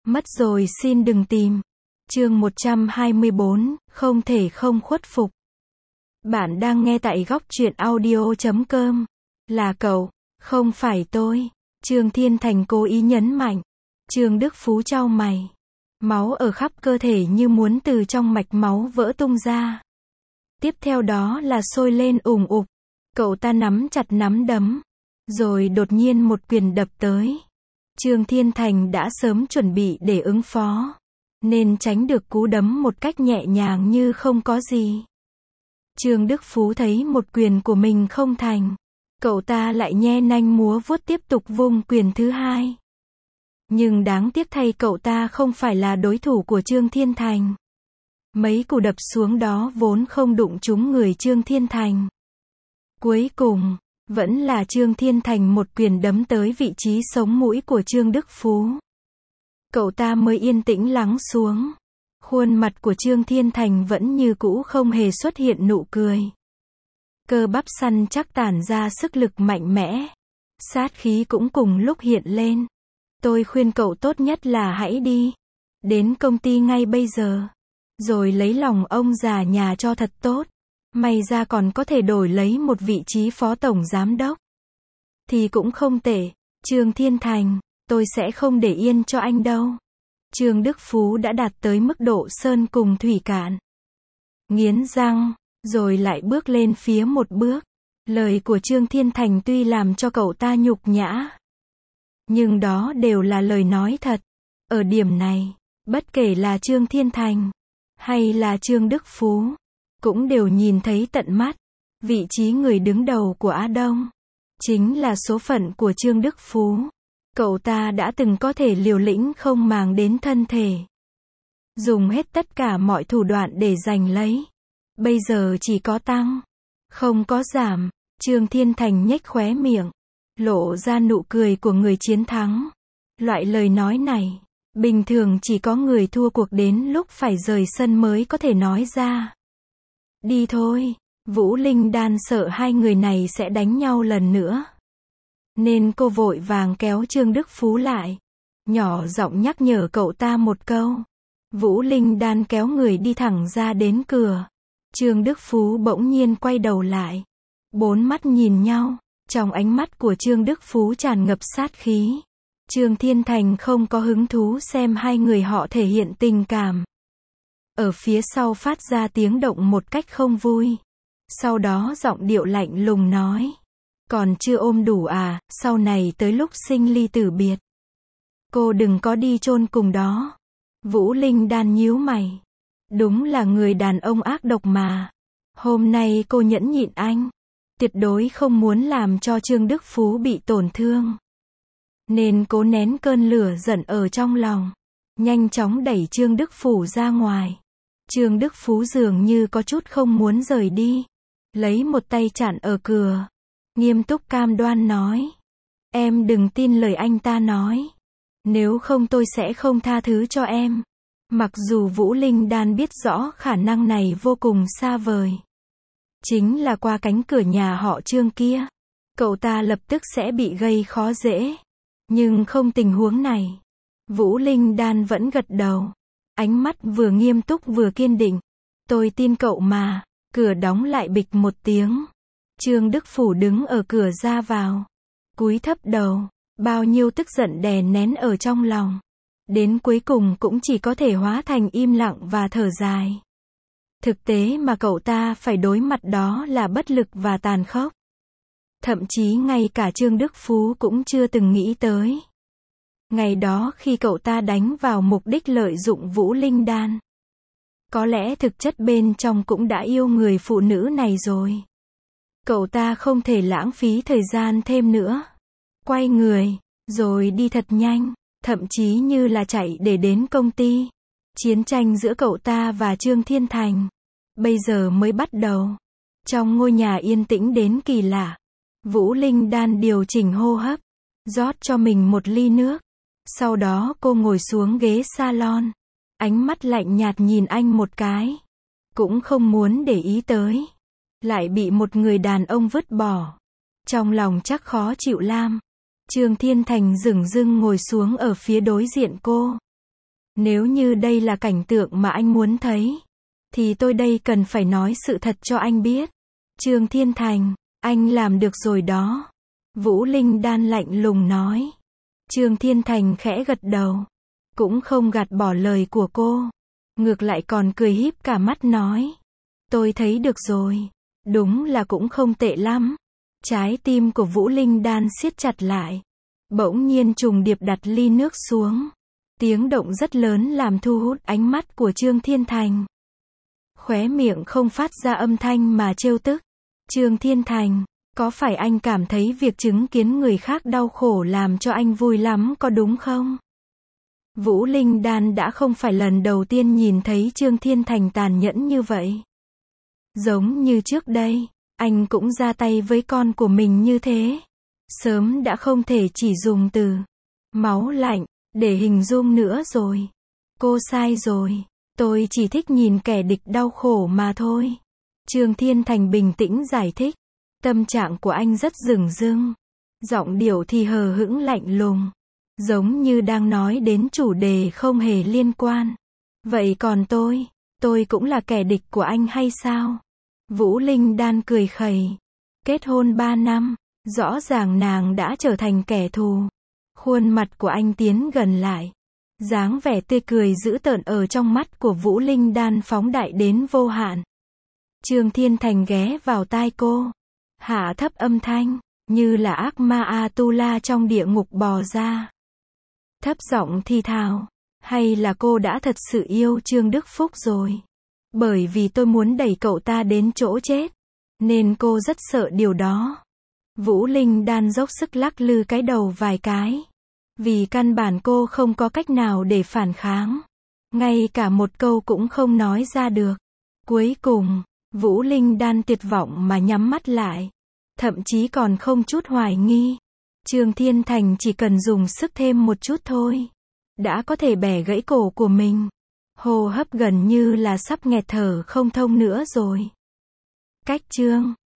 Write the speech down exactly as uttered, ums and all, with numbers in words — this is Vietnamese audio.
Mất rồi xin đừng tìm. Chương một trăm hai mươi bốn, không thể không khuất phục. Bạn đang nghe tại góc truyện audio chấm com. Là cậu, không phải tôi. Trương Thiên Thành cố ý nhấn mạnh. Trương Đức Phú chau mày. Máu ở khắp cơ thể như muốn từ trong mạch máu vỡ tung ra. Tiếp theo đó là sôi lên ủng ục. Cậu ta nắm chặt nắm đấm. Rồi đột nhiên một quyền đập tới. Trương Thiên Thành đã sớm chuẩn bị để ứng phó. Nên tránh được cú đấm một cách nhẹ nhàng như không có gì. Trương Đức Phú thấy một quyền của mình không thành. Cậu ta lại nhe nanh múa vuốt tiếp tục vung quyền thứ hai. Nhưng đáng tiếc thay cậu ta không phải là đối thủ của Trương Thiên Thành. Mấy cú đập xuống đó vốn không đụng trúng người Trương Thiên Thành. Cuối cùng, vẫn là Trương Thiên Thành một quyền đấm tới vị trí sống mũi của Trương Đức Phú. Cậu ta mới yên tĩnh lắng xuống. Khuôn mặt của Trương Thiên Thành vẫn như cũ không hề xuất hiện nụ cười. Cơ bắp săn chắc tản ra sức lực mạnh mẽ. Sát khí cũng cùng lúc hiện lên. Tôi khuyên cậu tốt nhất là hãy đi đến công ty ngay bây giờ. Rồi lấy lòng ông già nhà cho thật tốt. May ra còn có thể đổi lấy một vị trí phó tổng giám đốc. Thì cũng không tệ. Trương Thiên Thành, tôi sẽ không để yên cho anh đâu. Trương Đức Phú đã đạt tới mức độ sơn cùng thủy cạn. Nghiến răng, rồi lại bước lên phía một bước. Lời của Trương Thiên Thành tuy làm cho cậu ta nhục nhã. Nhưng đó đều là lời nói thật. Ở điểm này, bất kể là Trương Thiên Thành, hay là Trương Đức Phú, cũng đều nhìn thấy tận mắt. Vị trí người đứng đầu của Á Đông, chính là số phận của Trương Đức Phú. Cậu ta đã từng có thể liều lĩnh không màng đến thân thể. Dùng hết tất cả mọi thủ đoạn để giành lấy. Bây giờ chỉ có tăng, không có giảm. Trương Thiên Thành nhếch khóe miệng, lộ ra nụ cười của người chiến thắng. Loại lời nói này, bình thường chỉ có người thua cuộc đến lúc phải rời sân mới có thể nói ra. Đi thôi. Vũ Linh Đan sợ hai người này sẽ đánh nhau lần nữa. Nên cô vội vàng kéo Trương Đức Phú lại. Nhỏ giọng nhắc nhở cậu ta một câu. Vũ Linh Đan kéo người đi thẳng ra đến cửa. Trương Đức Phú bỗng nhiên quay đầu lại. Bốn mắt nhìn nhau. Trong ánh mắt của Trương Đức Phú tràn ngập sát khí. Trương Thiên Thành không có hứng thú xem hai người họ thể hiện tình cảm. Ở phía sau phát ra tiếng động một cách không vui. Sau đó giọng điệu lạnh lùng nói. Còn chưa ôm đủ à, sau này tới lúc sinh ly tử biệt. Cô đừng có đi chôn cùng đó. Vũ Linh Đan nhíu mày. Đúng là người đàn ông ác độc mà. Hôm nay cô nhẫn nhịn anh. Tuyệt đối không muốn làm cho Trương Đức Phú bị tổn thương. Nên cố nén cơn lửa giận ở trong lòng. Nhanh chóng đẩy Trương Đức Phú ra ngoài. Trương Đức Phú dường như có chút không muốn rời đi. Lấy một tay chặn ở cửa. Nghiêm túc cam đoan nói. Em đừng tin lời anh ta nói. Nếu không tôi sẽ không tha thứ cho em. Mặc dù Vũ Linh Đan biết rõ khả năng này vô cùng xa vời. Chính là qua cánh cửa nhà họ Trương kia. Cậu ta lập tức sẽ bị gây khó dễ. Nhưng không tình huống này. Vũ Linh Đan vẫn gật đầu. Ánh mắt vừa nghiêm túc vừa kiên định. Tôi tin cậu mà. Cửa đóng lại bịch một tiếng. Trương Đức Phú đứng ở cửa ra vào. Cúi thấp đầu. Bao nhiêu tức giận đè nén ở trong lòng. Đến cuối cùng cũng chỉ có thể hóa thành im lặng và thở dài. Thực tế mà cậu ta phải đối mặt đó là bất lực và tàn khốc. Thậm chí ngay cả Trương Đức Phú cũng chưa từng nghĩ tới. Ngày đó khi cậu ta đánh vào mục đích lợi dụng Vũ Linh Đan. Có lẽ thực chất bên trong cũng đã yêu người phụ nữ này rồi. Cậu ta không thể lãng phí thời gian thêm nữa. Quay người, rồi đi thật nhanh, thậm chí như là chạy để đến công ty. Chiến tranh giữa cậu ta và Trương Thiên Thành bây giờ mới bắt đầu. Trong ngôi nhà yên tĩnh đến kỳ lạ. Vũ Linh Đan điều chỉnh hô hấp, rót cho mình một ly nước. Sau đó cô ngồi xuống ghế salon. Ánh mắt lạnh nhạt nhìn anh một cái. Cũng không muốn để ý tới. Lại bị một người đàn ông vứt bỏ. Trong lòng chắc khó chịu lam. Trương Thiên Thành dửng dưng ngồi xuống ở phía đối diện cô. Nếu như đây là cảnh tượng mà anh muốn thấy, thì tôi đây cần phải nói sự thật cho anh biết. Trương Thiên Thành, anh làm được rồi đó. Vũ Linh Đan lạnh lùng nói. Trương Thiên Thành khẽ gật đầu. Cũng không gạt bỏ lời của cô. Ngược lại còn cười híp cả mắt nói. Tôi thấy được rồi. Đúng là cũng không tệ lắm. Trái tim của Vũ Linh Đan siết chặt lại. Bỗng nhiên trùng điệp đặt ly nước xuống. Tiếng động rất lớn làm thu hút ánh mắt của Trương Thiên Thành. Khóe miệng không phát ra âm thanh mà trêu tức. Trương Thiên Thành, có phải anh cảm thấy việc chứng kiến người khác đau khổ làm cho anh vui lắm có đúng không? Vũ Linh Đan đã không phải lần đầu tiên nhìn thấy Trương Thiên Thành tàn nhẫn như vậy. Giống như trước đây, anh cũng ra tay với con của mình như thế. Sớm đã không thể chỉ dùng từ máu lạnh để hình dung nữa rồi. Cô sai rồi. Tôi chỉ thích nhìn kẻ địch đau khổ mà thôi. Trương Thiên Thành bình tĩnh giải thích. Tâm trạng của anh rất dửng dưng. Giọng điệu thì hờ hững lạnh lùng. Giống như đang nói đến chủ đề không hề liên quan. Vậy còn tôi, tôi cũng là kẻ địch của anh hay sao? Vũ Linh Đan cười khẩy. Kết hôn ba năm, rõ ràng nàng đã trở thành kẻ thù. Khuôn mặt của anh tiến gần lại. Dáng vẻ tươi cười dữ tợn ở trong mắt của Vũ Linh Đan phóng đại đến vô hạn. Trương Thiên Thành ghé vào tai cô. Hạ thấp âm thanh, như là ác ma Atula trong địa ngục bò ra. Thấp giọng thì thào. Hay là cô đã thật sự yêu Trương Đức Phúc rồi? Bởi vì tôi muốn đẩy cậu ta đến chỗ chết. Nên cô rất sợ điều đó. Vũ Linh Đan dốc sức lắc lư cái đầu vài cái. Vì căn bản cô không có cách nào để phản kháng. Ngay cả một câu cũng không nói ra được. Cuối cùng, Vũ Linh Đan tuyệt vọng mà nhắm mắt lại. Thậm chí còn không chút hoài nghi. Trương Thiên Thành chỉ cần dùng sức thêm một chút thôi. Đã có thể bẻ gãy cổ của mình. Hô hấp gần như là sắp nghẹt thở không thông nữa rồi. Cách chương